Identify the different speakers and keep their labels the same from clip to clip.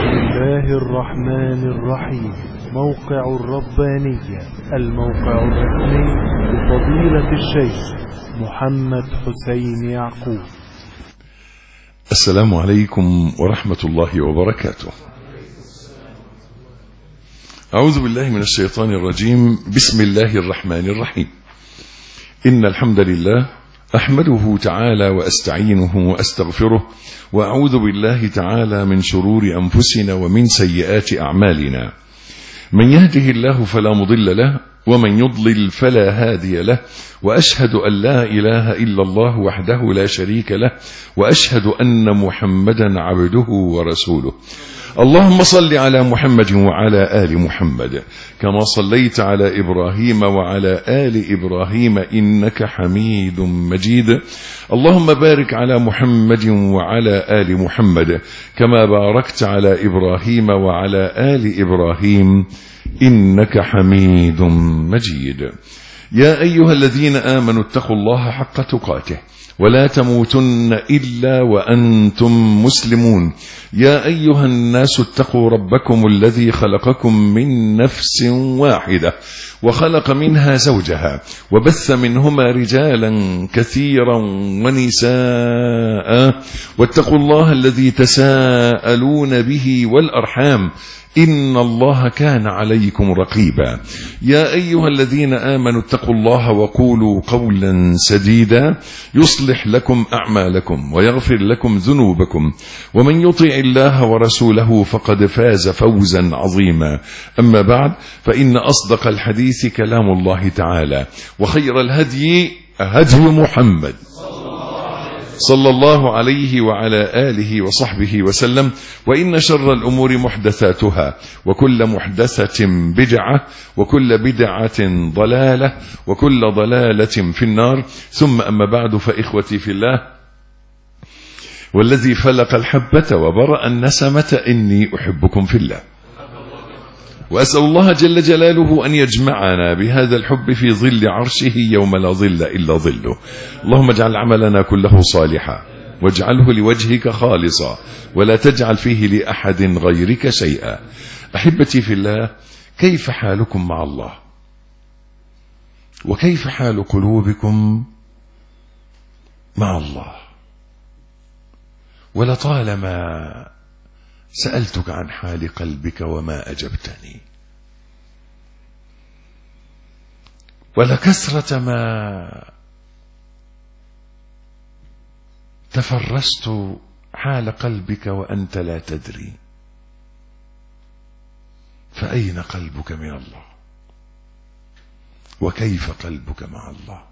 Speaker 1: الله الرحمن الرحيم. موقع الربانية، الموقع الرسمي لفضيلة الشيخ محمد حسين يعقوب.
Speaker 2: السلام عليكم ورحمة الله وبركاته. أعوذ بالله من الشيطان الرجيم. بسم الله الرحمن الرحيم. إن الحمد لله أحمده تعالى وأستعينه وأستغفره، وأعوذ بالله تعالى من شرور أنفسنا ومن سيئات أعمالنا. من يهده الله فلا مضل له، ومن يضلل فلا هادي له، وأشهد أن لا إله إلا الله وحده لا شريك له، وأشهد أن محمدا عبده ورسوله. اللهم صل على محمد وعلى آل محمد كما صليت على إبراهيم وعلى آل إبراهيم إنك حميد مجيد. اللهم بارك على محمد وعلى آل محمد كما باركت على إبراهيم وعلى آل إبراهيم إنك حميد مجيد. يا أيها الذين آمنوا اتقوا الله حق تقاته ولا تموتن إلا وأنتم مسلمون. يا أيها الناس اتقوا ربكم الذي خلقكم من نفس واحدة وخلق منها زوجها وبث منهما رجالا كثيرا ونساء، واتقوا الله الذي تساءلون به والأرحام إن الله كان عليكم رقيبا. يا أيها الذين آمنوا اتقوا الله وقولوا قولا سديدا يصلح لكم أعمالكم ويغفر لكم ذنوبكم، ومن يطع الله ورسوله فقد فاز فوزا عظيما. أما بعد، فإن أصدق الحديث كلام الله تعالى، وخير الهدي هدي محمد صلى الله عليه وعلى آله وصحبه وسلم. وإن شر الأمور محدثاتها، وكل محدثة بدعة، وكل بدعة ضلالة، وكل ضلالة في النار. ثم أما بعد، فإخوتي في الله، والذي فلق الحبة وبرأ النسمة إني أحبكم في الله، وأسأل الله جل جلاله أن يجمعنا بهذا الحب في ظل عرشه يوم لا ظل إلا ظله. اللهم اجعل عملنا كله صالحا، واجعله لوجهك خالصا، ولا تجعل فيه لأحد غيرك شيئا. أحبتي في الله، كيف حالكم مع الله؟ وكيف حال قلوبكم مع الله؟ ولطالما سألتك عن حال قلبك وما أجبتني، ولكثرة ما تفرست حال قلبك وأنت لا تدري. فأين قلبك من الله؟ وكيف قلبك مع الله؟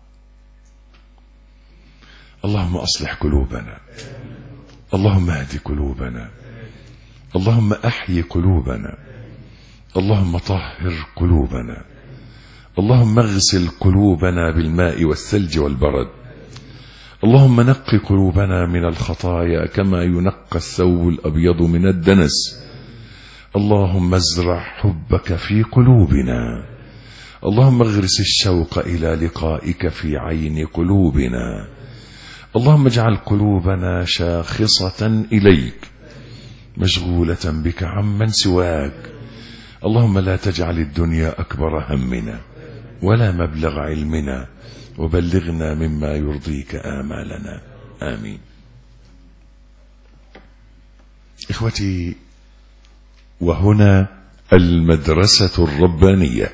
Speaker 2: اللهم أصلح قلوبنا، اللهم اهد قلوبنا، اللهم أحيي قلوبنا، اللهم طهر قلوبنا، اللهم اغسل قلوبنا بالماء والثلج والبرد، اللهم نقي قلوبنا من الخطايا كما ينقى الثوب الأبيض من الدنس. اللهم ازرع حبك في قلوبنا، اللهم اغرس الشوق إلى لقائك في عين قلوبنا. اللهم اجعل قلوبنا شاخصة إليك مشغولة بك عمن سواك. اللهم لا تجعل الدنيا أكبر همنا ولا مبلغ علمنا، وبلغنا مما يرضيك آمالنا. آمين. إخوتي، وهنا المدرسة الربانية،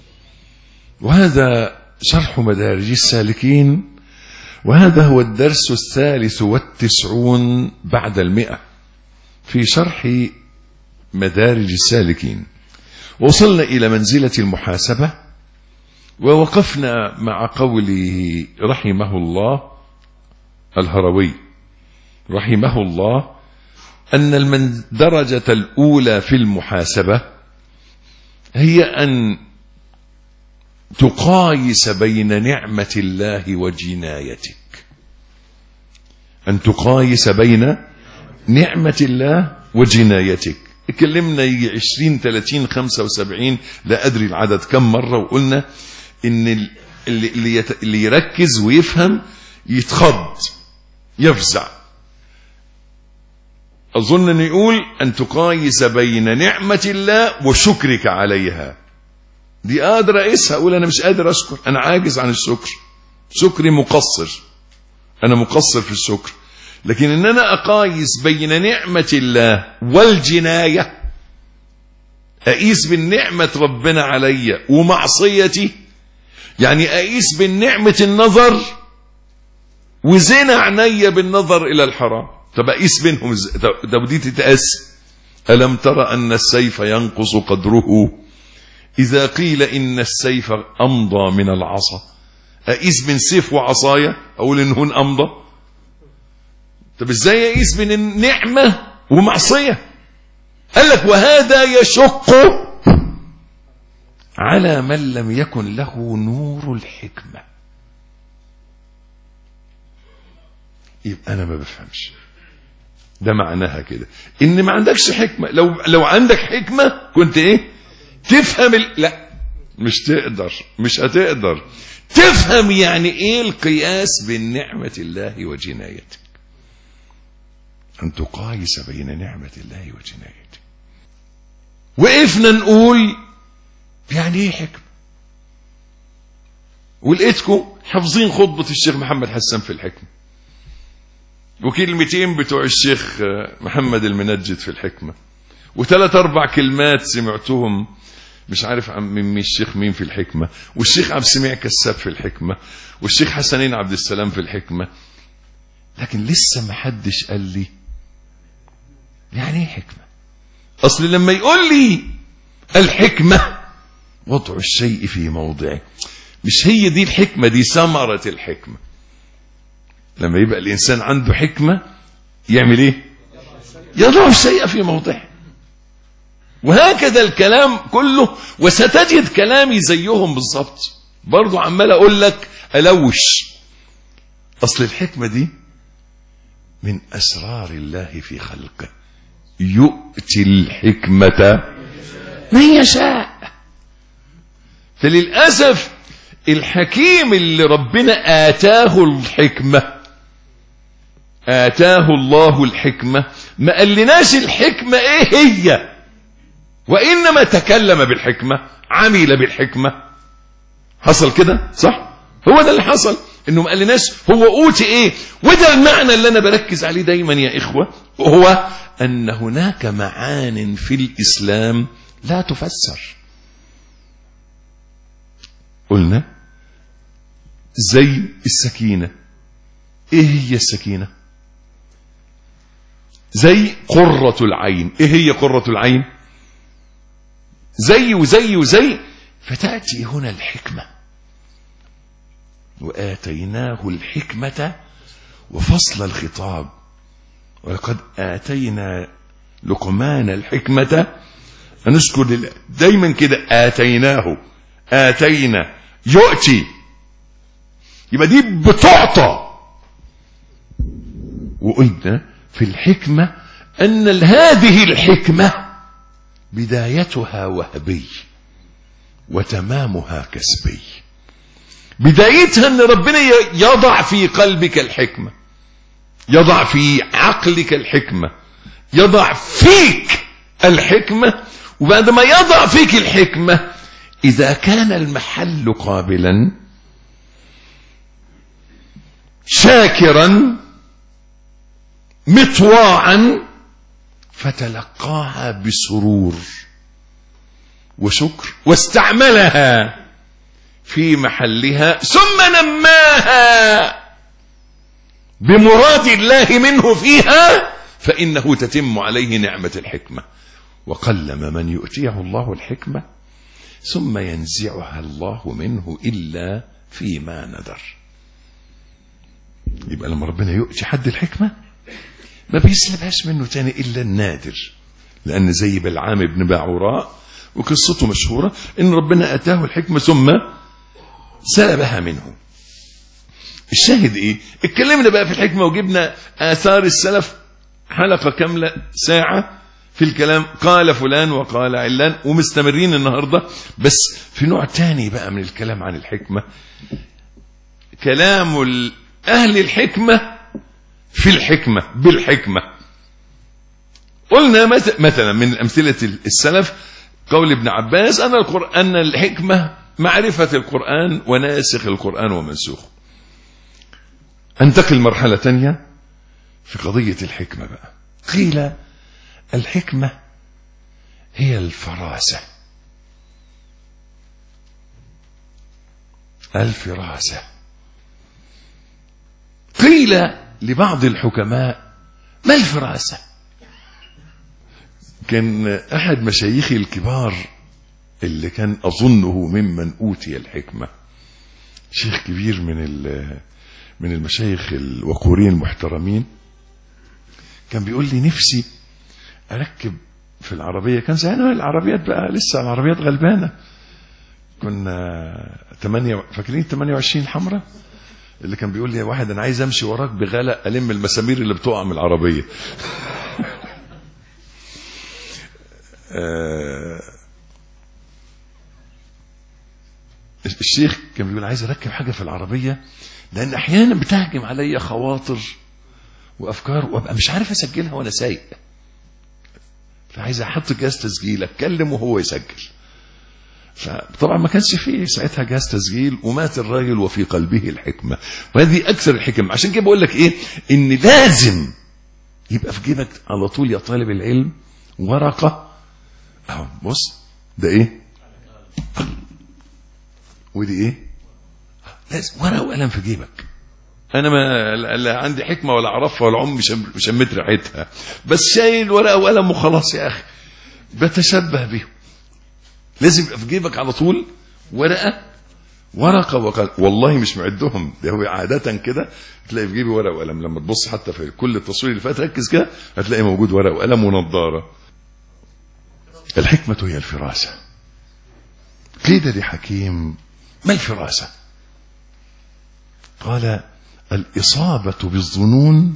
Speaker 2: وهذا شرح مدارج السالكين، وهذا هو الدرس 93 بعد 100 في شرح مدارج السالكين. وصلنا إلى منزلة المحاسبة، ووقفنا مع قوله رحمه الله الهروي رحمه الله أن الدرجة الأولى في المحاسبة هي أن تقايس بين نعمة الله وجنايتك، أن تقايس بين نعمة الله وجنايتك. اتكلمنا يجي 20 30 75 لا أدري العدد كم مرة، وقلنا إن اللي يركز ويفهم يتخض يفزع. أظن أن يقول أن تقايس بين نعمة الله وشكرك عليها. دي قادر أقيسها، أقول أنا مش قادر أشكر، أنا عاجز عن الشكر، شكري مقصر، أنا مقصر في الشكر. لكن أن أنا أقايس بين نعمة الله والجناية، أقيس بالنعمة ربنا علي ومعصيتي، يعني أقيس بالنعمة النظر وزنا عيني بالنظر إلى الحرام. طب أقيس بينهم ازاي؟ طب دي تتقاس. ألم ترى أن السيف ينقص قدره إذا قيل إن السيف أمضى من العصا؟ أقيس بين سيف وعصايا أقول إن هون أمضى؟ طب إزاي أقيس بين النعمة ومعصية؟ قال لك وهذا يشق على من لم يكن له نور الحكمة. يبقى أنا ما بفهمش. ده معناها كده إن ما عندكش حكمة. لو عندك حكمة كنت إيه؟ تفهم لا مش هتقدر تفهم يعني إيه القياس بين نعمة الله وجنايتك. أن تقايس بين نعمة الله وجنايتك. وقفنا نقول يعني إيه حكمة؟ ولقيتكم حافظين خطبة الشيخ محمد حسان في الحكمة، وكلمتين بتوع الشيخ محمد المنجد في الحكمة، وثلاث 4 كلمات سمعتهم مش عارف من الشيخ مين في الحكمة، والشيخ عبد السميع كساب في الحكمة، والشيخ حسنين عبد السلام في الحكمة. لكن لسه ما حدش قال لي يعني ايه حكمة. اصل لما يقول لي الحكمة وضع الشيء في موضعه، مش هي دي الحكمة، دي ثمرة الحكمة. لما يبقى الإنسان عنده حكمة يعمل إيه؟ يضع الشيء في موضعه. وهكذا الكلام كله. وستجد كلامي زيهم بالضبط، برضو عمال أقول لك ألوش. أصل الحكمة دي من أسرار الله في خلقه، يؤتي الحكمة من يشاء. فللأسف الحكيم اللي ربنا آتاه الحكمة، آتاه الله الحكمة، ما قالناش الحكمة ايه هي، وإنما تكلم بالحكمة، عمل بالحكمة. حصل كده صح؟ هو ده اللي حصل، انه ما قالناش هو اوتي ايه. وده المعنى اللي انا بركز عليه دايما يا اخوة، وهو ان هناك معان في الاسلام لا تفسر. قلنا زي السكينة. ايه هي السكينة؟ زي قرة العين. ايه هي قرة العين؟ زي وزي وزي. فتأتي هنا الحكمة، وآتيناه الحكمة وفصل الخطاب، ولقد آتينا لقمان الحكمة. هنذكر دايما كده آتيناه، آتينا، يؤتي، يبقى دي بتعطى. وقلنا في الحكمة أن هذه الحكمة بدايتها وهبي وتمامها كسبي. بدايتها أن ربنا يضع في قلبك الحكمة، يضع في عقلك الحكمة، يضع فيك الحكمة. وبعد ما يضع فيك الحكمة، إذا كان المحل قابلا شاكرا مطواعا، فتلقاها بسرور وشكر، واستعملها في محلها، ثم نماها بمراد الله منه فيها، فإنه تتم عليه نعمة الحكمة. وقلما من يؤتيه الله الحكمة ثم ينزعها الله منه إلا فيما نذر. يبقى لما ربنا يؤتي حد الحكمة ما بيسلبهاش منه تاني إلا النادر. لأن زي بلعام بن باعوراء وقصته مشهورة، إن ربنا أتاه الحكمة ثم سلبها منه. الشاهد إيه؟ اتكلمنا بقى في الحكمة وجبنا آثار السلف، حلقة كاملة ساعة في الكلام، قال فلان وقال علان، ومستمرين النهاردة بس في نوع تاني بقى من الكلام عن الحكمة، كلام أهل الحكمة في الحكمة بالحكمة. قلنا مثلا من أمثلة السلف قول ابن عباس أن الحكمة معرفة القرآن وناسخ القرآن ومنسوخه. انتقل مرحلة تانية في قضية الحكمة بقى. قيل الحكمة هي الفراسة. الفراسة. قيل لبعض الحكماء ما الفراسة؟ كان أحد مشايخي الكبار اللي كان أظنه ممن أوتي الحكمة، شيخ كبير من المشايخ الوقورين المحترمين، كان بيقول لي نفسي أركب في العربية. كان زمان العربيات بقى لسه العربيات غلبانة، كنا فاكرين 28 الحمراء اللي كان بيقول لي يا واحد أنا عايز أمشي وراك بغلق ألم المسامير اللي بتقع من العربية. الشيخ كان بيقول عايز أركب حاجة في العربية لأن أحيانا بتهجم علي خواطر وأفكار وأبقى مش عارف أسجلها وأنا سايق، فعايز أحط جهاز تسجيل أتكلم وهو يسجل. فطبعا ما كانش فيه ساعتها جهاز تسجيل، ومات الراجل وفي قلبه الحكمة. وهذه أكثر الحكم. عشان كده بقول لك إيه، إن لازم يبقى في جيبك على طول يا طالب العلم ورقة. أهو بص ده إيه، ودي إيه، لازم ورقة وقلم في جيبك. أنا ما لا عندي حكمة ولا أعرفها ولا عمري شميت ريحتها، بس شايل ورقة وقلم وخلاص يا أخي، بتشبه بيهم. لازم يبقى في جيبك على طول ورقة وقلم. والله مش معدهم، ده هو عادة كده تلاقي في جيبي ورقة وقلم. لما تبص حتى في كل التصوير اللي فات ركز كده هتلاقي موجود ورقة وقلم ونظارة. الحكمة هي الفراسة. قيل لحكيم ما الفراسة؟ قال الإصابة بالظنون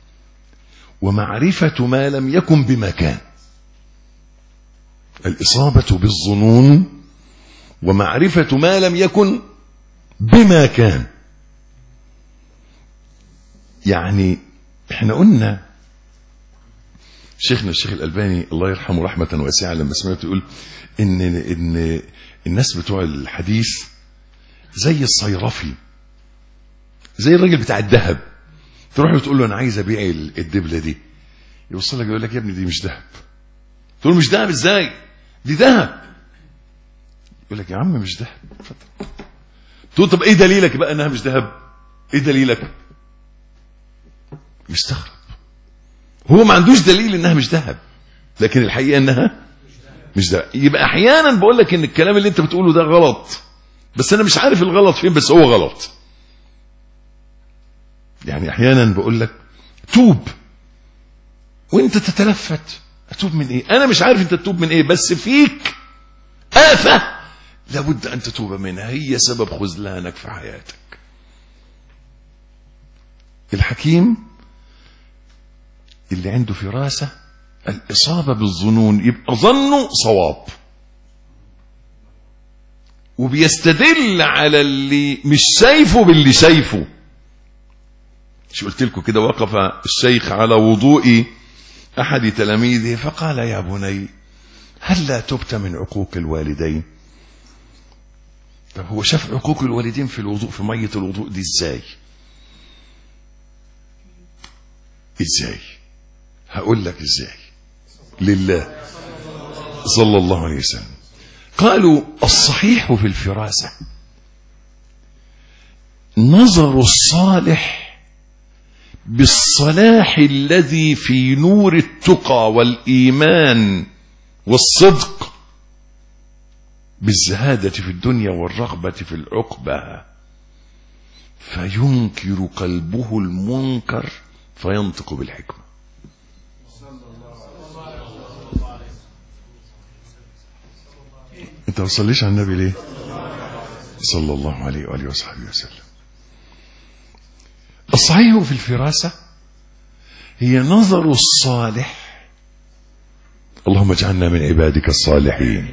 Speaker 2: ومعرفة ما لم يكن بمكان. الإصابة بالظنون ومعرفة ما لم يكن بما كان. يعني احنا قلنا شيخنا الشيخ الألباني الله يرحمه رحمة واسعة لما سمعته يقول إن الناس بتوع الحديث زي الصيرفي، زي الراجل بتاع الذهب. تروح له تقول له أنا عايز أبيع الدبلة دي، يوصل لك يقول لك يا ابني دي مش ذهب. تقول له مش ذهب ازاي؟ دي ذهب. يقول لك يا عم مش ذهب. تقول طب ايه دليلك بقى انها مش ذهب؟ ايه دليلك؟ مستغرب. هو ما عندوش دليل انها مش ذهب، لكن الحقيقه انها مش ذهب. يبقى احيانا بقول لك ان الكلام اللي انت بتقوله ده غلط، بس انا مش عارف الغلط فين، بس هو غلط. يعني احيانا بقول لك توب وانت تتلفت. اتوب من ايه؟ انا مش عارف انت تتوب من ايه، بس فيك آفة لابد ان تتوب منها، هي سبب خذلانك في حياتك. الحكيم اللي عنده فراسة الإصابة بالظنون، يبقى ظنه صواب وبيستدل على اللي مش شايفه باللي شايفه. مش قلت لكم كده وقف الشيخ على وضوء أحد تلاميذه فقال يا بني هل لا تبت من عقوق الوالدين؟ طب هو شاف عقوق الوالدين في الوضوء، في مية الوضوء دي ازاي؟ هقول لك ازاي. لله صلى الله عليه وسلم. قالوا الصحيح في الفراسة نظر الصالح بالصلاح الذي في نور التقى والإيمان والصدق، بالزهادة في الدنيا والرغبة في العقبة، فينكر قلبه المنكر فينطق بالحكمة. انت ما تصليش على النبي ليه صلى الله عليه وآله وصحبه وسلم. الصحيح في الفراسة هي نظر الصالح، اللهم اجعلنا من عبادك الصالحين،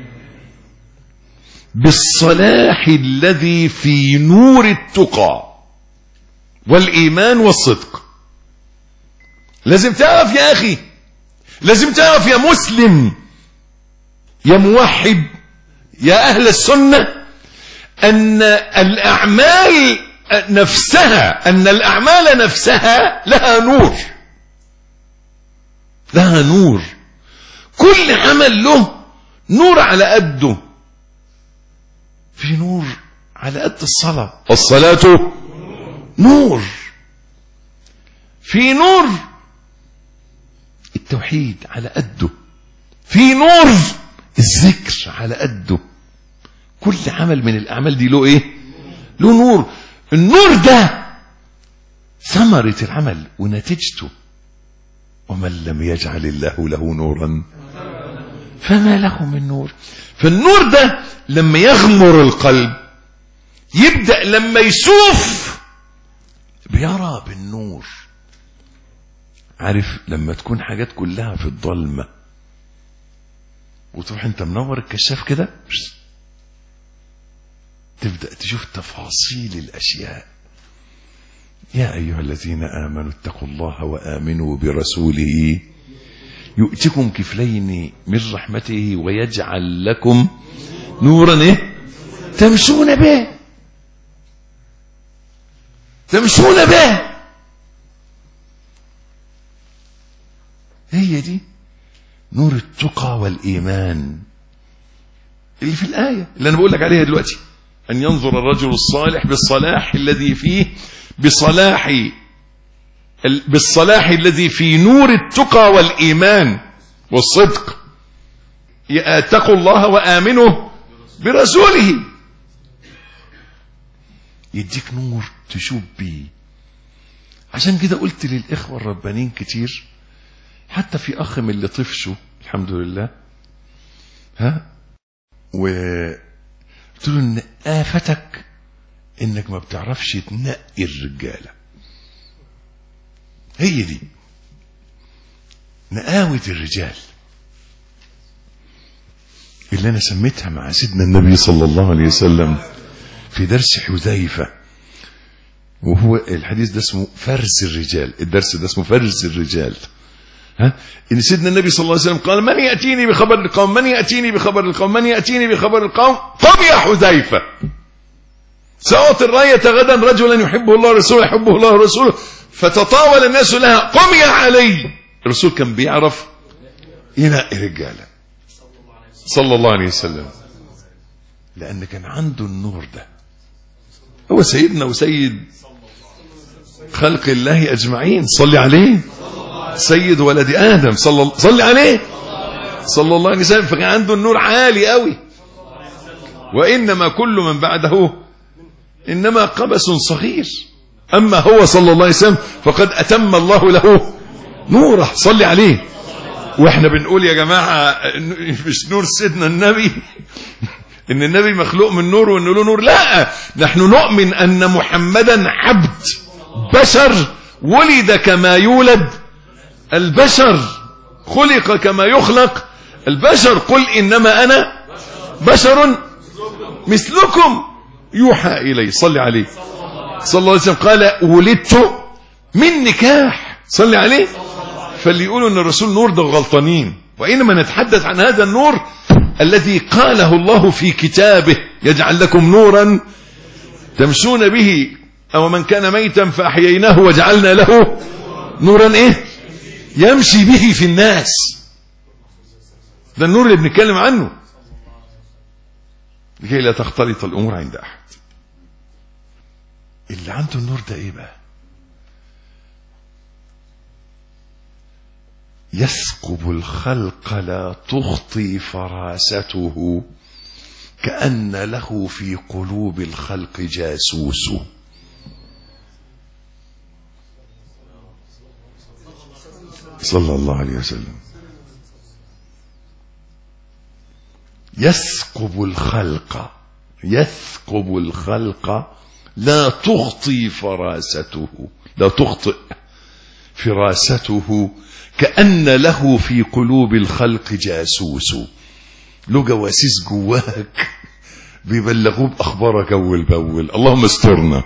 Speaker 2: بالصلاح الذي في نور التقى والإيمان والصدق. لازم تعرف يا أخي لازم تعرف يا مسلم يا موحد يا أهل السنة أن الأعمال نفسها لها نور. لها نور. كل عمل له نور على قده. في نور على قد الصلاة نور. في نور التوحيد على قده. في نور الذكر على قده. كل عمل من الأعمال دي له ايه؟ له نور. النور ده ثمرة العمل ونتيجته. ومن لم يجعل الله له نورا فما له من نور. فالنور ده لما يغمر القلب يبدأ لما يشوف بيرى بالنور. عارف لما تكون حاجات كلها في الظلمة وتروح انت منور الكشاف كده تبدأ تشوف تفاصيل الأشياء. يا أيها الذين آمنوا اتقوا الله وآمنوا برسوله يؤتكم كفلين من رحمته ويجعل لكم نورا ايه تمشون به. تمشون به. هي دي نور التقى والإيمان اللي في الآية اللي أنا بقول لك عليها دلوقتي. أن ينظر الرجل الصالح بالصلاح الذي فيه بالصلاح الذي في نور التقى والإيمان والصدق. اتقوا الله وآمنوا برسوله يديك نور تشوف بيه. عشان كده قلت للإخوة الربانيين كتير، حتى في أخ من اللي طفشه الحمد لله قلت له إن آفتك إنك ما بتعرفش تنقي الرجالة. هي دي نقاوة الرجال اللي أنا سميتها مع سيدنا النبي صلى الله عليه وسلم في درس حذيفة، وهو الحديث ده اسمه فرز الرجال. الدرس ده اسمه فرز الرجال. إن سيدنا النبي صلى الله عليه وسلم قال: من يأتيني بخبر القوم، من يأتيني بخبر القوم، من يأتيني بخبر القوم. قم يا حذيفة، سأعطي الراية غدا رجلا يحبه الله ورسوله يحبه الله ورسوله. فتطاول الناس لها: قم يا علي. الرسول كان بيعرف ينقي رجاله صلى الله عليه وسلم، لأن كان عنده النور ده. هو سيدنا وسيد خلق الله أجمعين، صلي عليه، سيد ولد آدم، صلي عليه صلى الله عليه وسلم. فكان عنده النور عالي قوي. وإنما كل من بعده إنما قبس صغير. أما هو صلى الله عليه وسلم فقد أتم الله له نوره، صلي عليه. وإحنا بنقول يا جماعة مش نور سيدنا النبي إن النبي مخلوق من نور وإنه له نور، لا، نحن نؤمن أن محمدا عبد بشر ولد كما يولد البشر، خلق كما يخلق البشر. قل إنما أنا بشر مثلكم يوحى إلي، صلي عليه صلى الله عليه وسلم. قال: ولدت من نكاح، صلي عليه. فاللي يقولوا أن الرسول نور ده غلطانين. وإنما نتحدث عن هذا النور الذي قاله الله في كتابه: يجعل لكم نورا تمشون به. أو من كان ميتا فأحييناه وجعلنا له نورا إيه يمشي به في الناس. ده النور اللي بنتكلم عنه، لكي لا تختلط الأمور عند أحد. اللي عنده النور ده إيه بقى؟ يثقب الخلق لا تخطي فراسته، كأن له في قلوب الخلق جاسوس. صلى الله عليه وسلم. يثقب الخلق لا تخطي فراسته، لا تخطئ فراسته، كأن له في قلوب الخلق جاسوس. له جواسيس جواك بيبلغوه بأخبارك أول بأول. اللهم استرنا.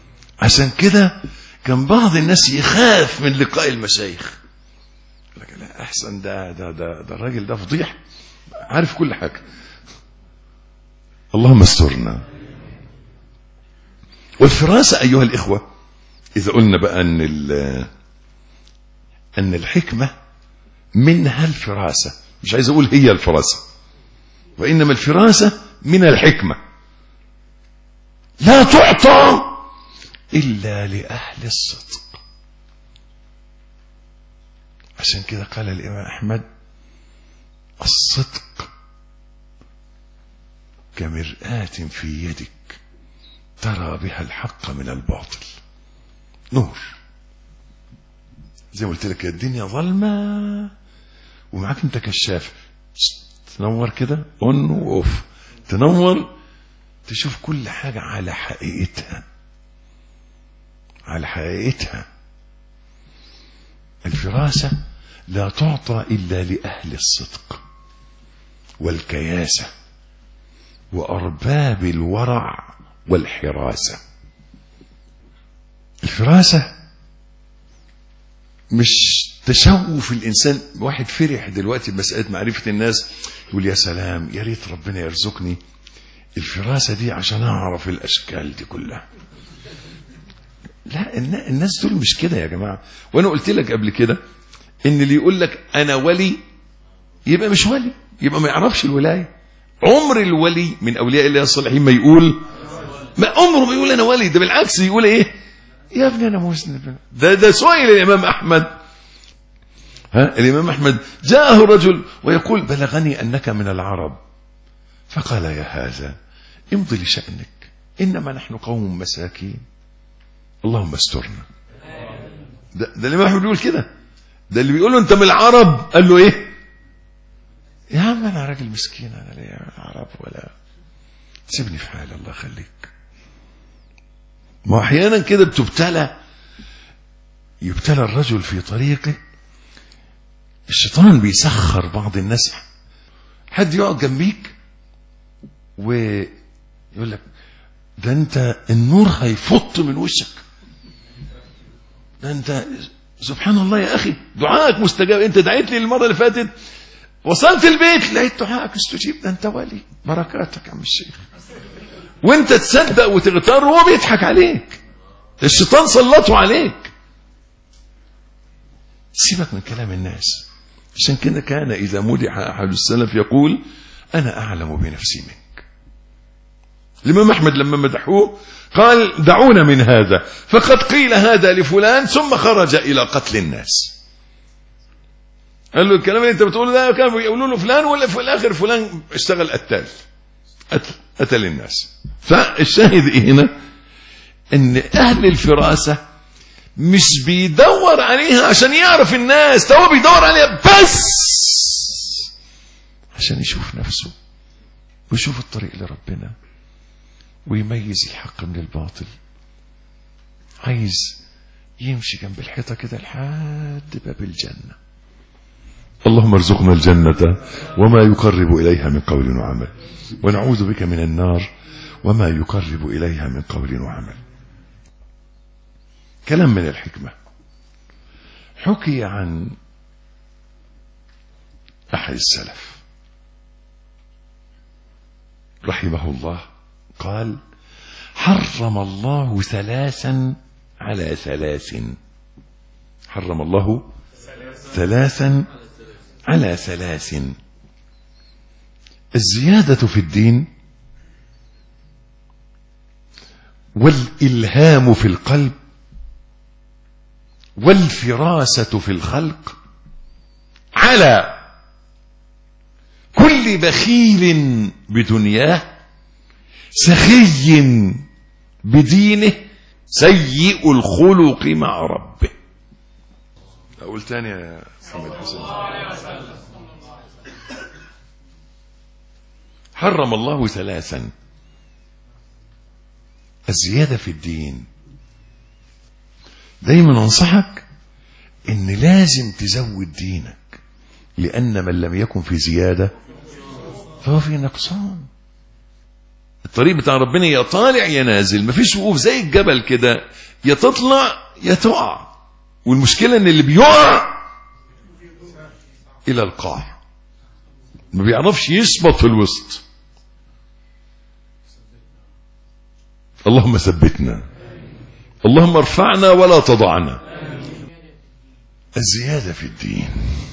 Speaker 2: عشان كده كان بعض الناس يخاف من لقاء المشايخ. لا، احسن ده الراجل ده فضيح، عارف كل حاجة. اللهم استرنا. والفراسة أيها الإخوة، إذا قلنا بقى أن الحكمة منها الفراسة، مش عايز أقول هي الفراسة، وإنما الفراسة من الحكمة، لا تعطى إلا لأهل الصدق. عشان كده قال الإمام أحمد: الصدق كمرآة في يدك ترى بها الحق من الباطل. نور، زي ما قلت لك الدنيا ظلمة ومعاك انت كشاف، تنور كده اون واوف، تنور تشوف كل حاجة على حقيقتها، على حقيقتها. الفراسة لا تعطى إلا لأهل الصدق والكياسة وأرباب الورع والحراسة. الفراسة مش تشوف الإنسان. واحد فرح دلوقتي بمسألة معرفة الناس، يقول يا سلام، يا ريت ربنا يرزقني الفراسة دي عشان أعرف الأشكال دي كلها. لا، الناس دول مش كده يا جماعة. وأنا قلت لك قبل كده إن اللي يقول لك أنا ولي يبقى مش ولي، يبقى ما يعرفش الولاية. عمر الولي من أولياء الله الصالحين ما يقول، ما عمره ما يقول أنا ولي، ده بالعكس يقول إيه؟ يا ابني أنا مذنب. ده سؤال الإمام أحمد. الإمام أحمد جاءه رجل ويقول: بلغني أنك من العرب. فقال: يا هذا امضي لشأنك، إنما نحن قوم مساكين، اللهم استرنا. ده الإمام أحمد بيقول كده. ده اللي بيقول له أنت من العرب قال له إيه؟ يا عم أنا راجل مسكين، أنا ليه عرب ولا، سيبني في حالي الله يخليك. ما أحيانا كده يبتلى الرجل في طريقه. الشيطان بيسخر بعض الناس، حد يقعد جنبيك ويقول لك ده انت النور هيفط من وشك، ده انت سبحان الله يا اخي دعائك مستجاب، انت دعيت لي المره اللي فاتت وصلت البيت لقيت دعائك استجيب، ده انت ولي، بركاتك يا عم الشيخ. وانت تصدق وتغتر وهو بيضحك عليك، الشيطان سلطه عليك. سيبك من كلام الناس. عشان كده كان إذا مدح أحد السلف يقول: أنا أعلم بنفسي منك. الإمام أحمد لما مدحوه قال: دعونا من هذا، فقد قيل هذا لفلان ثم خرج إلى قتل الناس. قال له الكلام اللي أنت بتقوله ده كانوا يقولوا له فلان، ولا في الآخر فلان اشتغل قتال، قتل الناس. فالشاهد إيه هنا؟ إن أهل الفراسة مش بيدور عليها عشان يعرف الناس، هو بيدور عليها بس عشان يشوف نفسه ويشوف الطريق لربنا ويميز الحق من الباطل. عايز يمشي جنب الحيطة كده لحد باب الجنة. اللهم ارزقنا الجنة وما يقرب إليها من قول وعمل، ونعوذ بك من النار وما يقرب إليها من قول وعمل. كلام من الحكمة. حكي عن أحد السلف رحمه الله قال: حرم الله ثلاثا على ثلاث. حرم الله ثلاثا على ثلاث: الزيادة في الدين، والإلهام في القلب، والفراسة في الخلق، على كل بخيل بدنياه، سخي بدينه، سيء الخلق مع ربه. أقول تاني يا محمد حسن. حرم الله ثلاثا: الزيادة في الدين. دايما انصحك ان لازم تزود دينك، لان من لم يكن في زيادة فهو في نقصان. الطريق بتاع ربنا يا طالع يا نازل، مفيش وقوف، زي الجبل كده، يا تطلع يا تقع. والمشكلة ان اللي بيقع إلى القاع، ما بيعرفش يثبت في الوسط. اللهم ثبتنا، اللهم ارفعنا ولا تضعنا. الزيادة في الدين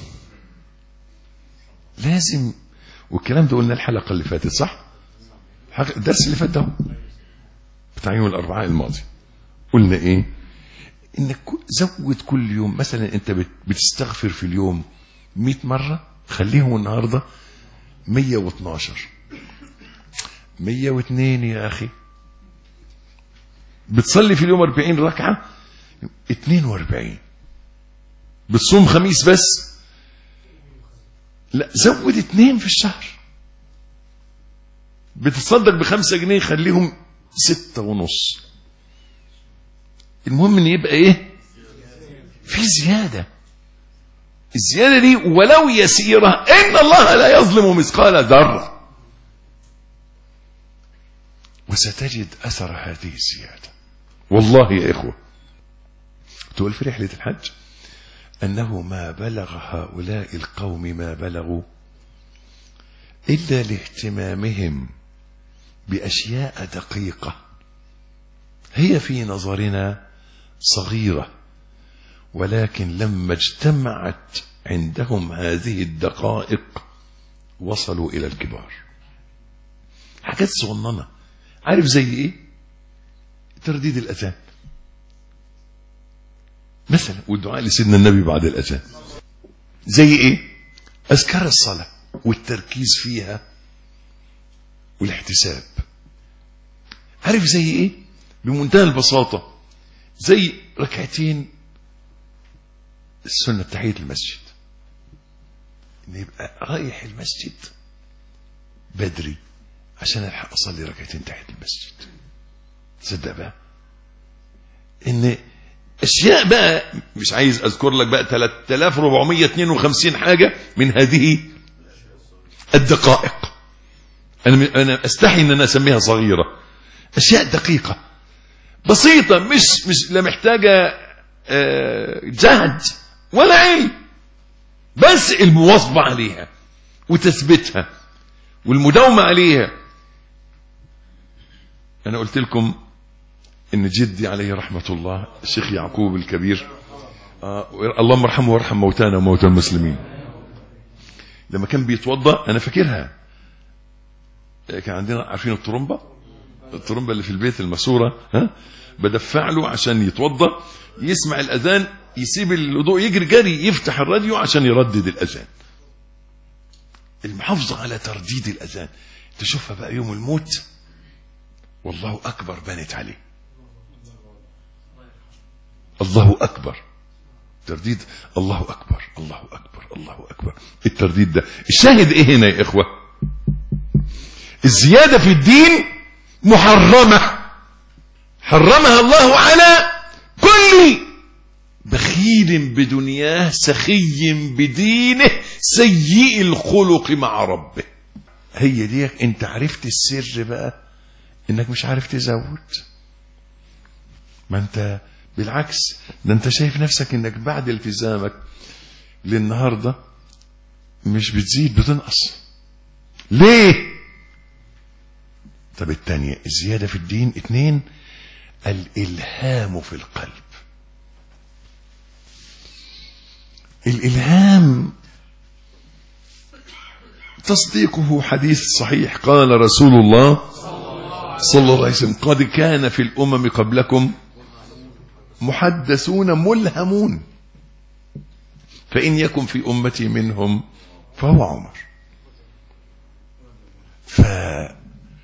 Speaker 2: لازم، والكلام ده قلنا الحلقة اللي فاتت صح؟ الدرس اللي فات ده بتاع يوم الأربعاء الماضي قلنا ايه؟ انك زود كل يوم، مثلا انت بتستغفر في اليوم 100 مرة، خليهم النهاردة 112 102 يا اخي. بتصلي في اليوم 40 ركعة 42. بتصوم خميس بس، لا زود 2 في الشهر. بتصدق ب5 جنيه خليهم 6.5. المهم ان يبقى ايه؟ في زيادة. الزيادة دي ولو يسيرة، ان الله لا يظلم مثقال ذرة، وستجد اثر هذه الزيادة. والله يا اخوة، تقول في رحلة الحج انه ما بلغ هؤلاء القوم ما بلغوا الا لاهتمامهم باشياء دقيقة هي في نظرنا صغيرة، ولكن لما اجتمعت عندهم هذه الدقائق وصلوا إلى الكبار. حاجات صغننة، عارف زي إيه؟ ترديد الأذان مثلا، والدعاء لسيدنا النبي بعد الأذان. زي إيه؟ أذكار الصلاة والتركيز فيها والاحتساب. عارف زي إيه؟ بمنتهى البساطة، زي ركعتين السنة تحية المسجد، ان يبقى رايح المسجد بدري عشان الحق اصلي ركعتين تحية المسجد. تصدق بقى ان اشياء بقى مش عايز اذكر لك بقى 3452 حاجة من هذه الدقائق. انا استحي ان انا اسميها صغيرة، اشياء دقيقة بسيطة، مش لا محتاجة جهد ولا علم، بس المواظبة عليها وتثبتها والمداومة عليها. أنا قلت لكم إن جدي عليه رحمة الله الشيخ يعقوب الكبير، اللهم ارحمه وارحم موتانا وموتى المسلمين، لما كان بيتوضأ أنا فاكرها، كان عندنا عارفين الطرمبة اللي في البيت الماسورة، بدفع له عشان يتوضأ، يسمع الأذان يسيب الوضوء يجري جري يفتح الراديو عشان يردد الأذان. المحافظة على ترديد الأذان تشوفها بقى يوم الموت والله أكبر بانت عليه. الله أكبر، ترديد الله أكبر الله أكبر الله أكبر. الترديد ده الشاهد إيه هنا يا إخوة؟ الزيادة في الدين محرمة، حرمها الله على كل بخيل بدنياه سخي بدينه سيء الخلق مع ربه. هي دي انت عرفت السر بقى، انك مش عارف تزود. ما انت بالعكس، ده انت شايف نفسك انك بعد التزامك للنهاردة مش بتزيد بتنقص. ليه؟ طب التانية الزيادة في الدين 2 الإلهام في القلب. الإلهام تصديقه حديث صحيح، قال رسول الله صلى الله عليه وسلم قد كان في الأمم قبلكم محدثون ملهمون فإن يكن في أمتي منهم فهو عمر. ففي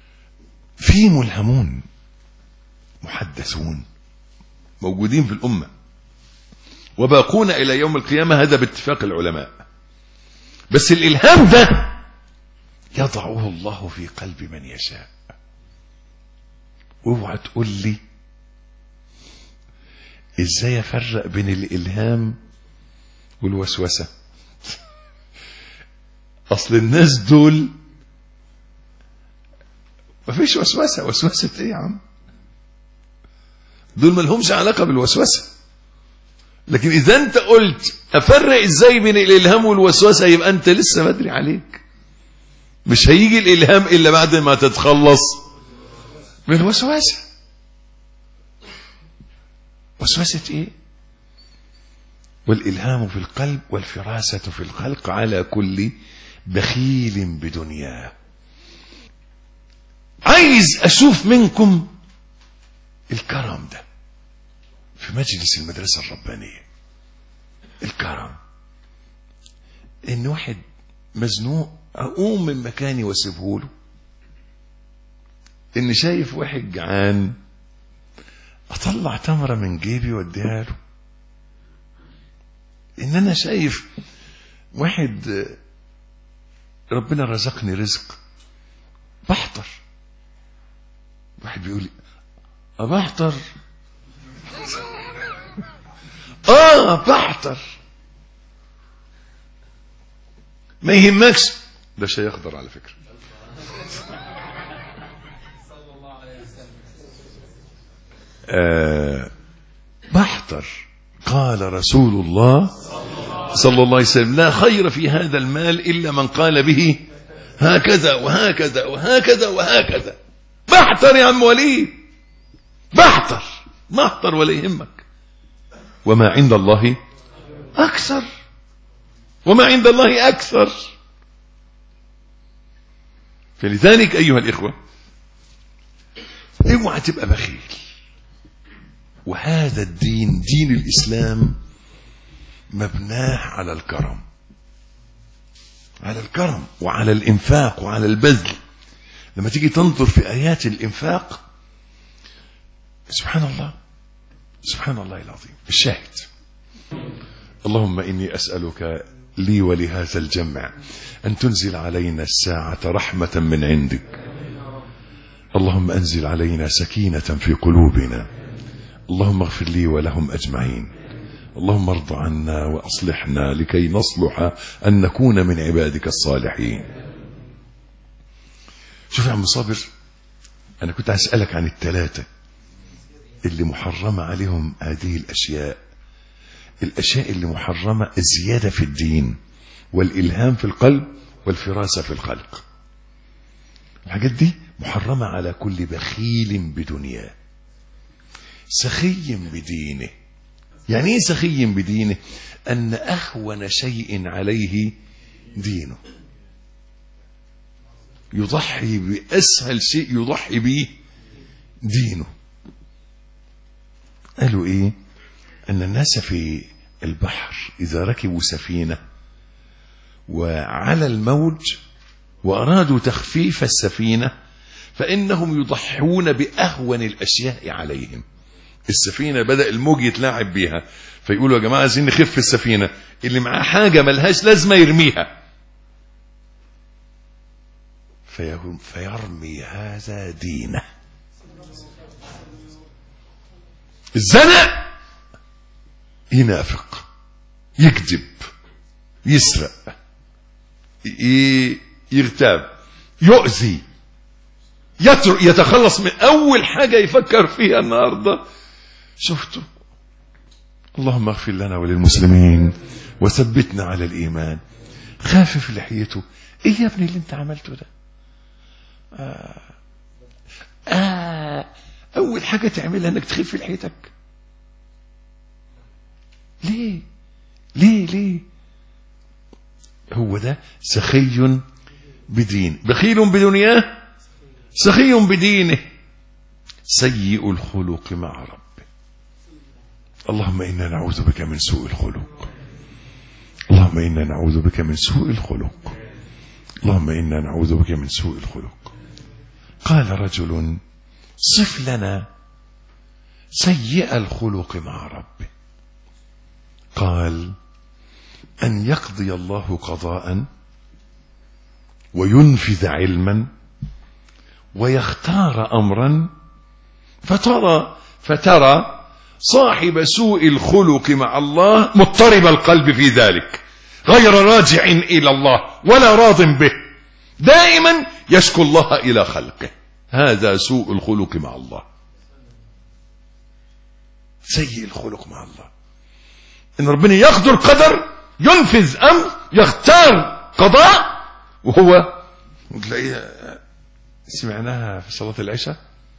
Speaker 2: ملهمون محدثون موجودين في الأمة وباقون إلى يوم القيامة، هذا باتفاق العلماء. بس الإلهام ده يضعه الله في قلب من يشاء. اوعى تقول لي ازاي افرق بين الإلهام والوسوسة. اصل الناس دول مفيش وسوسة. وسوسة ايه يا عم؟ دول ملهمش علاقة بالوسوسة. لكن إذا أنت قلت أفرق إزاي بين الإلهام والوسوسة، يبقى أنت لسه بدري عليك. مش هيجي الإلهام إلا بعد ما تتخلص من الوسوسة. وسوسة إيه؟ والإلهام في القلب والفراسة في الخلق على كل بخيل بدنياه. عايز أشوف منكم الكرم ده في مجلس المدرسة الربانية. الكرم إن واحد مزنوق أقوم من مكاني واسيبهوله. إن شايف واحد جعان أطلع تمرة من جيبي واديها له. إن أنا شايف واحد ربنا رزقني رزق بحضر. واحد بيقول لي بحضر. بحضر. ما يهمكش، ده شيء يقدر على فكرة. بحضر. قال رسول الله صلى الله عليه وسلم لا خير في هذا المال إلا من قال به هكذا وهكذا وهكذا وهكذا. بحضر يا عم وليد، بحضر بحضر ولا يهمك. وما عند الله أكثر، وما عند الله أكثر. فلذلك أيها الإخوة اوعى تبقى بخيل. وهذا الدين، دين الإسلام، مبناه على الكرم، على الكرم وعلى الإنفاق وعلى البذل. لما تيجي تنظر في آيات الإنفاق سبحان الله، سبحان الله العظيم. الشاهد: اللهم إني أسألك لي ولهذا الجمع أن تنزل علينا الساعة رحمة من عندك. اللهم أنزل علينا سكينة في قلوبنا. اللهم اغفر لي ولهم أجمعين. اللهم ارض عنا وأصلحنا لكي نصلح أن نكون من عبادك الصالحين. شوف يا عم صابر، أنا كنت أسألك عن الثلاثة اللي محرمة عليهم هذه الأشياء. الأشياء اللي محرمة الزيادة في الدين والإلهام في القلب والفراسة في الخلق. الحاجات دي محرمة على كل بخيل بدنياه سخي بدينه. يعني ايه سخي بدينه؟ أن أهون شيء عليه دينه، يضحي بأسهل شيء يضحي به دينه. قالوا ايه؟ أن الناس في البحر إذا ركبوا سفينة وعلى الموج وأرادوا تخفيف السفينة فإنهم يضحون بأهون الأشياء عليهم. السفينة بدأ الموج يتلاعب بيها، فيقولوا يا جماعة عايزين نخف السفينة، اللي معاه حاجة ملهاش لازمة يرميها، فيرمي هذا دينه. الزنا ينافق، يكذب، يسرق، يغتاب، يؤذي، يتخلص من أول حاجة يفكر فيها النهاردة. شفتوا؟ اللهم اغفر لنا وللمسلمين وثبتنا على الإيمان. خافف لحيته. ايه يا ابني اللي انت عملته ده؟ أول حاجة تعملها انك تخف لحيتك. ليه؟ ليه ليه؟ هو ده سخي بدين. بخيل بدنياه سخي بدينه سيء الخلق مع ربه. اللهم إنا نعوذ بك من سوء الخلق. اللهم إنا نعوذ بك من سوء الخلق. اللهم إنا نعوذ بك من سوء الخلق. قال رجل: صف لنا سيء الخلق مع ربه. قال: أن يقضي الله قضاء وينفذ علما ويختار أمرا فترى صاحب سوء الخلق مع الله مضطرب القلب في ذلك، غير راجع إلى الله ولا راض به، دائما يشكو الله إلى خلقه. هذا سوء الخلق مع الله، سيء الخلق مع الله. ان ربنا يقدر قدر، ينفذ امر، يختار قضاء، وهو تلاقيها سمعناها في صلاة العشاء: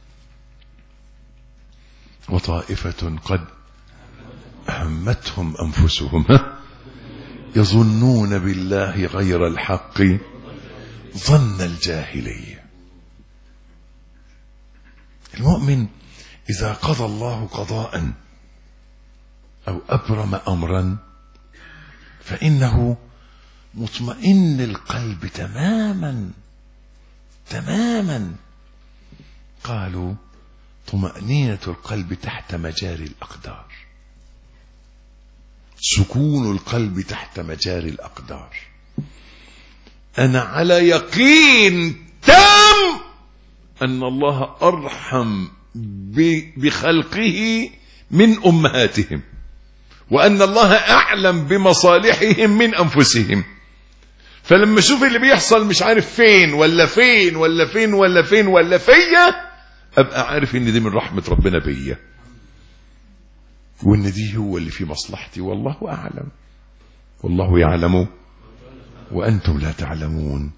Speaker 2: وطائفة قد أهمتهم أنفسهم يظنون بالله غير الحق ظن الجاهلية. المؤمن إذا قضى الله قضاء أو أبرم أمرا فإنه مطمئن القلب تماما. قالوا: طمأنينة القلب تحت مجاري الأقدار، سكون القلب تحت مجاري الأقدار. أنا على يقين تام أن الله أرحم بخلقه من أمهاتهم، وأن الله أعلم بمصالحهم من أنفسهم. فلما أشوف اللي بيحصل مش عارف فين ولا فين ولا فين ولا فين ولا فيا، أبقى عارف إن دي من رحمة ربنا بيا، وإن دي هو اللي في مصلحتي، والله أعلم، والله يعلم وأنتم لا تعلمون.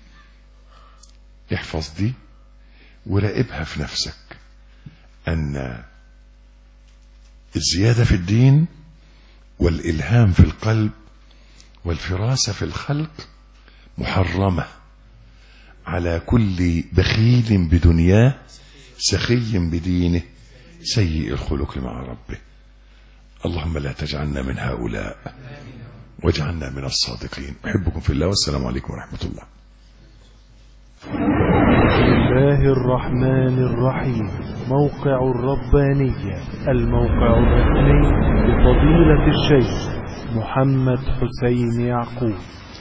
Speaker 2: احفظ دي وراقبها في نفسك، أن الزيادة في الدين والإلهام في القلب والفراسة في الخلق محرمة على كل بخيل بدنياه سخي بدينه سيء الخلق مع ربه. اللهم لا تجعلنا من هؤلاء واجعلنا من الصادقين. أحبكم في الله، والسلام عليكم ورحمة الله.
Speaker 1: بسم الله الرحمن الرحيم. موقع الربانية، الموقع الرسمي لفضيلة الشيخ محمد حسين يعقوب.